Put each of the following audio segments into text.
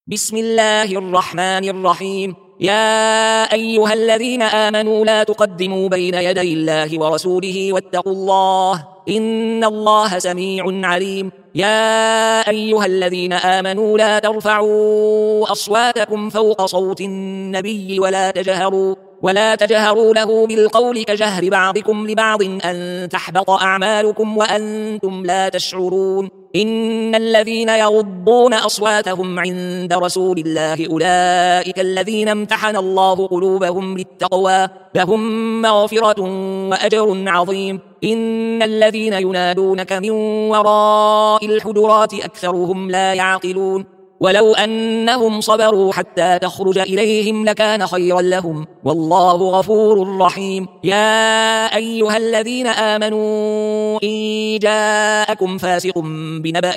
بسم الله الرحمن الرحيم. يا أيها الذين آمنوا لا تقدموا بين يدي الله ورسوله واتقوا الله إن الله سميع عليم. يا أيها الذين آمنوا لا ترفعوا أصواتكم فوق صوت النبي ولا تجهروا له بالقول كجهر بعضكم لبعض أن تحبط أعمالكم وأنتم لا تشعرون. إن الذين يغضون أصواتهم عند رسول الله أولئك الذين امتحن الله قلوبهم للتقوى لهم مغفرة وأجر عظيم. إن الذين ينادونك من وراء الحجرات أكثرهم لا يعقلون. ولو أنهم صبروا حتى تخرج إليهم لكان خيرا لهم والله غفور رحيم. يا أيها الذين آمنوا إن جاءكم فاسق بنبأ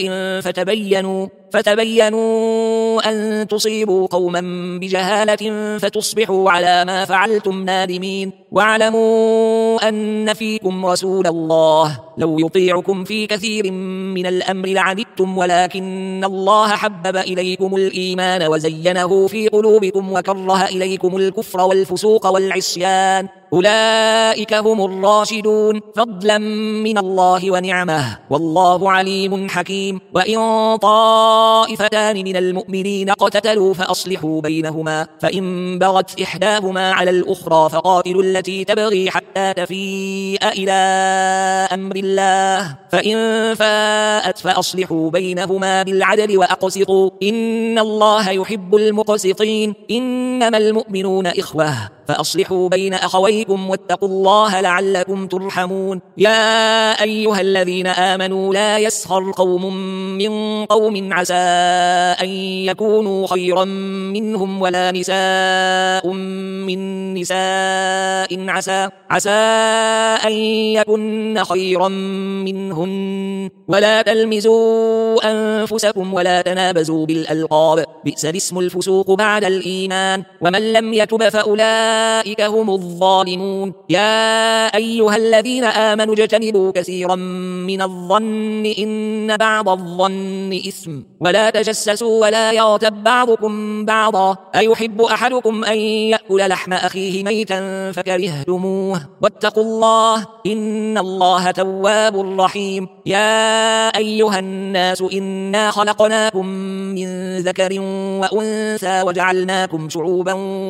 فتبينوا أن تصيبوا قوما بجهالة فتصبحوا على ما فعلتم نادمين. واعلموا أن فيكم رسول الله لو يطيعكم في كثير من الأمر لعنتم ولكن الله حبب إليكم الإيمان وزينه في قلوبكم وكره إليكم الكفر والفسوق والعصيان أولئك هم الراشدون فضلا من الله ونعمه والله عليم حكيم. وإن طائفتان من المؤمنين اقتتلوا فأصلحوا بينهما فإن بغت إحداهما على الأخرى فقاتلوا التي تبغي حتى تفيء إلى أمر الله فإن فاءت فأصلحوا بينهما بالعدل وأقسطوا إن الله يحب المقسطين. إنما المؤمنون إخوة فأصلحوا بين أخويكم واتقوا الله لعلكم ترحمون. يا أيها الذين آمنوا لا يسخر قوم من قوم عسى أن يكونوا خيرا منهم ولا نساء من نساء عسى أن يكن خيرا منهن ولا تلمزوا أنفسكم ولا تنابزوا بالألقاب بئس الاسم الفسوق بعد الإيمان ومن لم يتب فأولئك هم الظالمون. يا أيها الذين آمنوا اجتنبوا كثيرا من الظن إن بعض الظن إثم ولا تجسسوا ولا يغتب بعضكم بعضا أيحب أحدكم أن يأكل لحم أخيه ميتا فكرهتموه واتقوا الله إن الله تواب رحيم. يا أيها الناس إنا خلقناكم من ذكر وأنثى وجعلناكم شعوبا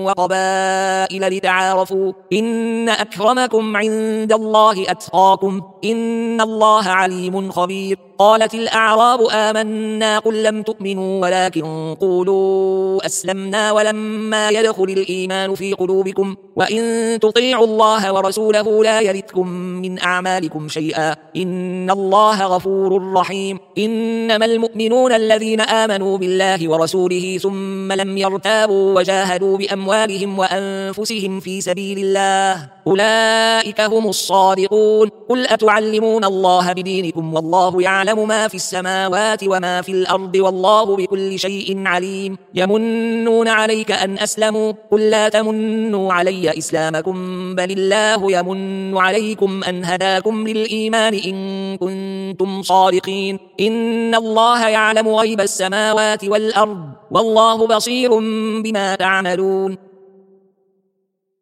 وقبائل لتعارفوا إن أكرمكم عند الله أتقاكم إن الله عليم خبير. قالت الأعراب آمنا قل لم تؤمنوا ولكن قولوا أسلمنا ولما يدخل الإيمان في قلوبكم وإن تطيعوا الله ورسوله لا يلتكم من أعمالكم شيئا إن الله غفور رحيم. إنما المؤمنون الذين آمنوا بالله ورسوله ثم لم يرتابوا وجاهدوا بأموالهم وأنفسهم في سبيل الله أولئك هم الصادقون. قل أتعلمون الله بدينكم والله يعلم ما في السماوات وما في الأرض والله بكل شيء عليم. يمنون عليك أن أسلموا قل لا تمنوا علي إسلامكم بل الله يمن عليكم أن هداكم للإيمان إن كنتم صادقين. إن الله يعلم غيب السماوات والأرض والله بصير بما تعملون.